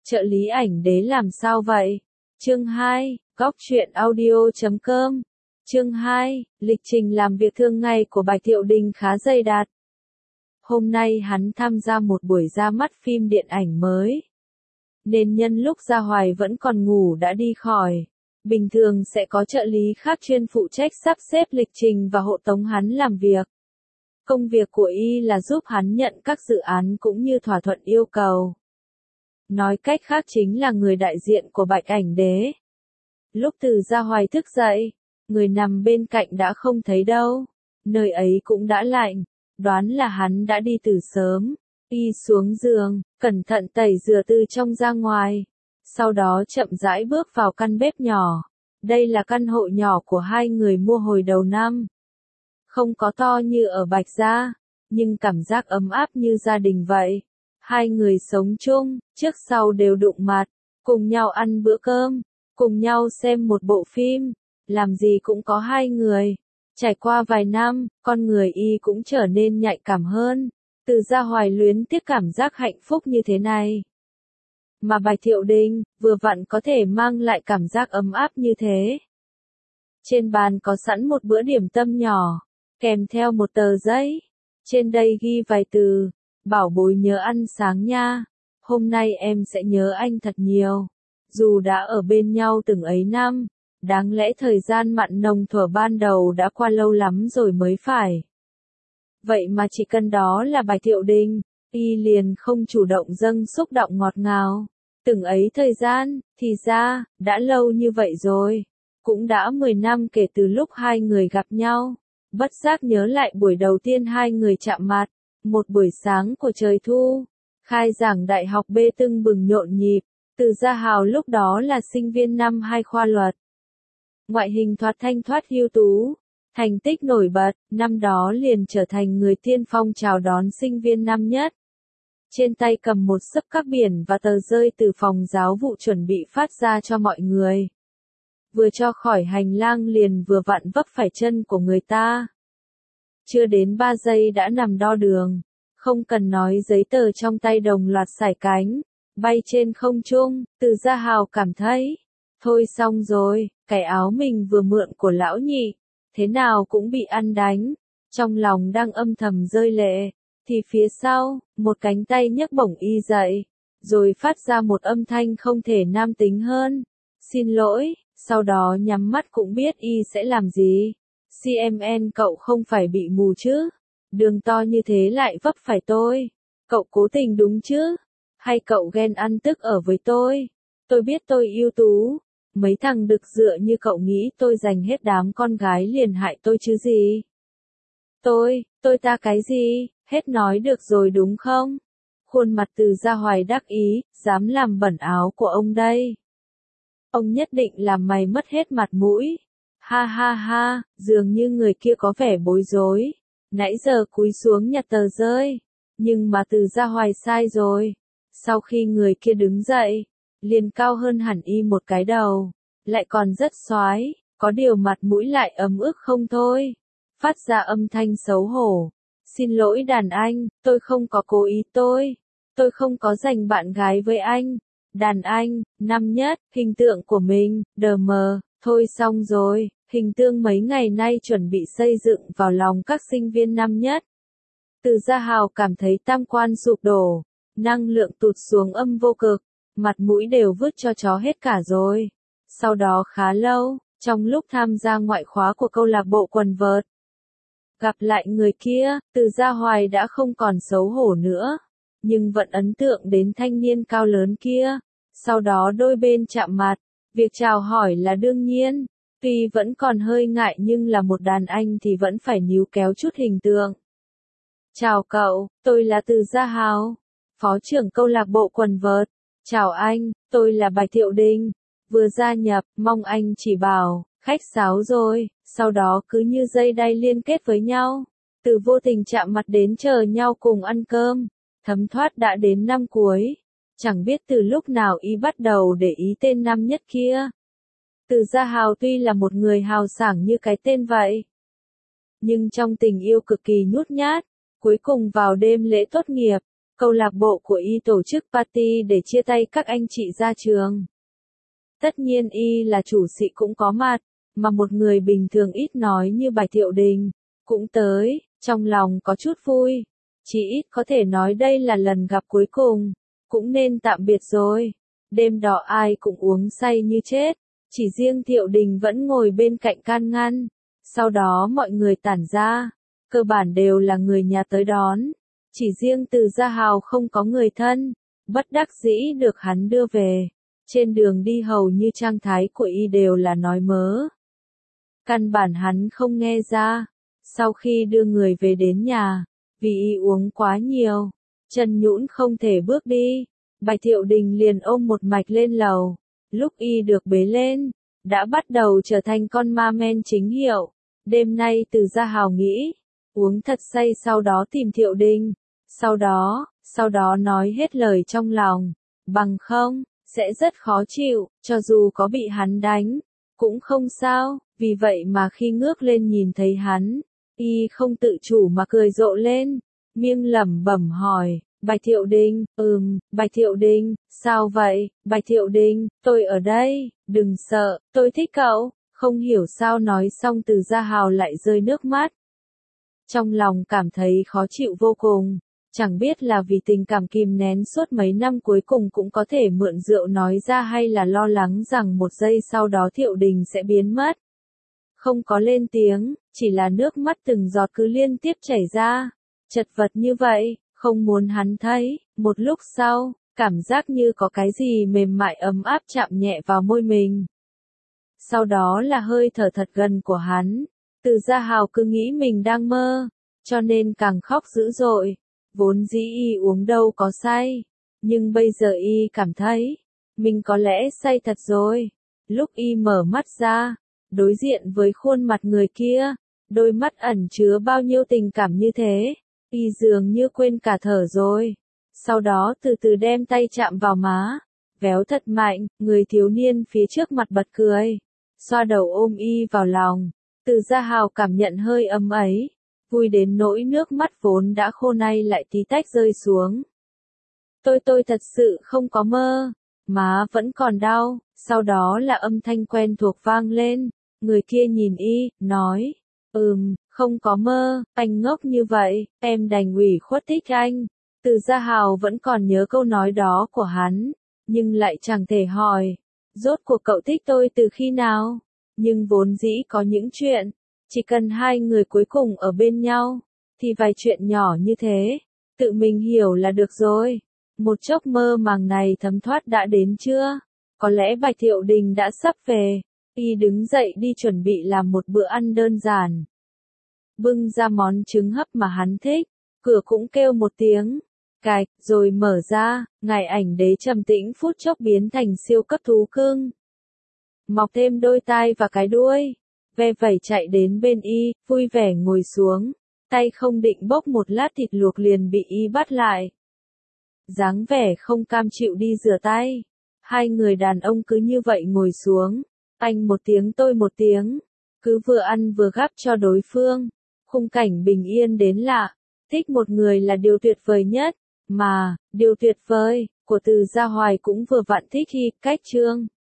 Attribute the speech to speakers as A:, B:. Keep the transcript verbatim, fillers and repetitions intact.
A: Trợ lý ảnh đế làm sao vậy? Chương hai, góc truyện audio chấm com. Chương hai, lịch trình làm việc thường ngày của Bạch Thiệu Đình khá dày đặc. Hôm nay hắn tham gia một buổi ra mắt phim điện ảnh mới. Nên nhân lúc Gia Hoài vẫn còn ngủ đã đi khỏi. Bình thường sẽ có trợ lý khác chuyên phụ trách sắp xếp lịch trình và hộ tống hắn làm việc. Công việc của y là giúp hắn nhận các dự án cũng như thỏa thuận yêu cầu. Nói cách khác chính là người đại diện của Bạch ảnh đế. Lúc Từ Gia Hoài thức dậy, người nằm bên cạnh đã không thấy đâu. Nơi ấy cũng đã lạnh, đoán là hắn đã đi từ sớm. Y xuống giường, cẩn thận tẩy rửa từ trong ra ngoài. Sau đó chậm rãi bước vào căn bếp nhỏ. Đây là căn hộ nhỏ của hai người mua hồi đầu năm. Không có to như ở Bạch Gia, nhưng cảm giác ấm áp như gia đình vậy. Hai người sống chung, trước sau đều đụng mặt, cùng nhau ăn bữa cơm, cùng nhau xem một bộ phim, làm gì cũng có hai người. Trải qua vài năm, con người y cũng trở nên nhạy cảm hơn. Từ Gia Hoài luyến tiếc cảm giác hạnh phúc như thế này. Mà Bạch Thiệu Đình, vừa vặn có thể mang lại cảm giác ấm áp như thế. Trên bàn có sẵn một bữa điểm tâm nhỏ, kèm theo một tờ giấy. Trên đây ghi vài từ, bảo bối nhớ ăn sáng nha. Hôm nay em sẽ nhớ anh thật nhiều. Dù đã ở bên nhau từng ấy năm, đáng lẽ thời gian mặn nồng thuở ban đầu đã qua lâu lắm rồi mới phải. Vậy mà chỉ cần đó là Bạch Thiệu Đình, y liền không chủ động dâng xúc động ngọt ngào. Từng ấy thời gian, thì ra, đã lâu như vậy rồi. Cũng đã mười năm kể từ lúc hai người gặp nhau. Bất giác nhớ lại buổi đầu tiên hai người chạm mặt. Một buổi sáng của trời thu. Khai giảng đại học bê tưng bừng nhộn nhịp. Từ Gia Hào lúc đó là sinh viên năm hai khoa luật. Ngoại hình thoạt thanh thoát ưu tú. Thành tích nổi bật, năm đó liền trở thành người tiên phong chào đón sinh viên năm nhất. Trên tay cầm một xấp các biển và tờ rơi từ phòng giáo vụ chuẩn bị phát ra cho mọi người. Vừa cho khỏi hành lang liền vừa vặn vấp phải chân của người ta. Chưa đến ba giây đã nằm đo đường. Không cần nói giấy tờ trong tay đồng loạt sải cánh. Bay trên không trung, Từ Gia Hào cảm thấy. Thôi xong rồi, cái áo mình vừa mượn của lão nhị. Thế nào cũng bị ăn đánh. Trong lòng đang âm thầm rơi lệ. Thì phía sau, một cánh tay nhấc bổng y dậy. Rồi phát ra một âm thanh không thể nam tính hơn. Xin lỗi, sau đó nhắm mắt cũng biết y sẽ làm gì. xê em en cậu không phải bị mù chứ? Đường to như thế lại vấp phải tôi. Cậu cố tình đúng chứ? Hay cậu ghen ăn tức ở với tôi? Tôi biết tôi ưu tú. Mấy thằng đực dựa như cậu nghĩ tôi dành hết đám con gái liền hại tôi chứ gì? Tôi, tôi ta cái gì? Hết nói được rồi đúng không? Khuôn mặt Từ Gia Hoài đắc ý, dám làm bẩn áo của ông đây. Ông nhất định làm mày mất hết mặt mũi. Ha ha ha, dường như người kia có vẻ bối rối. Nãy giờ cúi xuống nhặt tờ rơi. Nhưng mà Từ Gia Hoài sai rồi. Sau khi người kia đứng dậy, liền cao hơn hẳn y một cái đầu. Lại còn rất xoái, có điều mặt mũi lại ấm ức không thôi. Phát ra âm thanh xấu hổ. Xin lỗi đàn anh, tôi không có cố ý tôi. Tôi không có giành bạn gái với anh. Đàn anh, năm nhất, hình tượng của mình, đờ mờ, thôi xong rồi, hình tượng mấy ngày nay chuẩn bị xây dựng vào lòng các sinh viên năm nhất. Từ Gia Hào cảm thấy tam quan sụp đổ, năng lượng tụt xuống âm vô cực, mặt mũi đều vứt cho chó hết cả rồi. Sau đó khá lâu, trong lúc tham gia ngoại khóa của câu lạc bộ quần vợt, gặp lại người kia, Từ Gia Hoài đã không còn xấu hổ nữa, nhưng vẫn ấn tượng đến thanh niên cao lớn kia. Sau đó đôi bên chạm mặt, việc chào hỏi là đương nhiên, tuy vẫn còn hơi ngại nhưng là một đàn anh thì vẫn phải níu kéo chút hình tượng. Chào cậu, tôi là Từ Gia Hào, phó trưởng câu lạc bộ quần vợt. Chào anh, tôi là Bạch Thiệu Đình, vừa gia nhập, mong anh chỉ bảo. Khách sáo rồi, sau đó cứ như dây đai liên kết với nhau. Từ vô tình chạm mặt đến chờ nhau cùng ăn cơm. Thấm thoát đã đến năm cuối. Chẳng biết từ lúc nào y bắt đầu để ý tên năm nhất kia. Từ Gia Hào tuy là một người hào sảng như cái tên vậy. Nhưng trong tình yêu cực kỳ nhút nhát. Cuối cùng vào đêm lễ tốt nghiệp, câu lạc bộ của y tổ chức party để chia tay các anh chị ra trường. Tất nhiên y là chủ sĩ cũng có mặt, mà một người bình thường ít nói như Bạch Thiệu Đình cũng tới, trong lòng có chút vui, chỉ ít có thể nói đây là lần gặp cuối cùng, cũng nên tạm biệt rồi. Đêm đó ai cũng uống say như chết, chỉ riêng Thiệu Đình vẫn ngồi bên cạnh can ngăn. Sau đó mọi người tản ra, cơ bản đều là người nhà tới đón, chỉ riêng Từ Gia Hào không có người thân, bất đắc dĩ được hắn đưa về. Trên đường đi hầu như trang thái của y đều là nói mớ. Căn bản hắn không nghe ra. Sau khi đưa người về đến nhà, vì y uống quá nhiều, chân nhũn không thể bước đi, Bạch Thiệu Đình liền ôm một mạch lên lầu. Lúc y được bế lên, đã bắt đầu trở thành con ma men chính hiệu. Đêm nay Từ Gia Hào nghĩ, uống thật say sau đó tìm Thiệu Đình, sau đó, sau đó nói hết lời trong lòng, bằng không, sẽ rất khó chịu, cho dù có bị hắn đánh, cũng không sao, vì vậy mà khi ngước lên nhìn thấy hắn, y không tự chủ mà cười rộ lên, miệng lẩm bẩm hỏi, Bạch Thiệu Đình, ừm, Bạch Thiệu Đình, sao vậy, Bạch Thiệu Đình, tôi ở đây, đừng sợ, tôi thích cậu, không hiểu sao nói xong Từ Gia Hào lại rơi nước mắt. Trong lòng cảm thấy khó chịu vô cùng, chẳng biết là vì tình cảm kìm nén suốt mấy năm cuối cùng cũng có thể mượn rượu nói ra hay là lo lắng rằng một giây sau đó Thiệu Đình sẽ biến mất. Không có lên tiếng, chỉ là nước mắt từng giọt cứ liên tiếp chảy ra, chật vật như vậy, không muốn hắn thấy. Một lúc sau, cảm giác như có cái gì mềm mại ấm áp chạm nhẹ vào môi mình. Sau đó là hơi thở thật gần của hắn. Từ Gia Hào cứ nghĩ mình đang mơ, cho nên càng khóc dữ dội. Vốn dĩ y uống đâu có say, nhưng bây giờ y cảm thấy, mình có lẽ say thật rồi. Lúc y mở mắt ra, đối diện với khuôn mặt người kia, đôi mắt ẩn chứa bao nhiêu tình cảm như thế, y dường như quên cả thở rồi. Sau đó từ từ đem tay chạm vào má, véo thật mạnh, người thiếu niên phía trước mặt bật cười, xoa đầu ôm y vào lòng. Từ Gia Hào cảm nhận hơi ấm ấy, vui đến nỗi nước mắt vốn đã khô nay lại tí tách rơi xuống. Tôi tôi thật sự không có mơ, má vẫn còn đau. Sau đó là âm thanh quen thuộc vang lên, người kia nhìn y, nói, ừm, không có mơ, anh ngốc như vậy, em đành ủy khuất thích anh. Từ Gia Hào vẫn còn nhớ câu nói đó của hắn, nhưng lại chẳng thể hỏi, rốt cuộc cậu thích tôi từ khi nào? Nhưng vốn dĩ có những chuyện, chỉ cần hai người cuối cùng ở bên nhau, thì vài chuyện nhỏ như thế, tự mình hiểu là được rồi. Một chốc mơ màng này thấm thoát đã đến chưa? Có lẽ Bạch Thiệu Đình đã sắp về, y đứng dậy đi chuẩn bị làm một bữa ăn đơn giản. Bưng ra món trứng hấp mà hắn thích, cửa cũng kêu một tiếng, cạch, rồi mở ra, ngài ảnh đế trầm tĩnh phút chốc biến thành siêu cấp thú cưng. Mọc thêm đôi tai và cái đuôi, ve vẩy chạy đến bên y, vui vẻ ngồi xuống, tay không định bốc một lát thịt luộc liền bị y bắt lại. Dáng vẻ không cam chịu đi rửa tay, hai người đàn ông cứ như vậy ngồi xuống, anh một tiếng tôi một tiếng, cứ vừa ăn vừa gắp cho đối phương, khung cảnh bình yên đến lạ, thích một người là điều tuyệt vời nhất, mà, điều tuyệt vời, của Từ Gia Hoài cũng vừa vặn thích y, cách chương.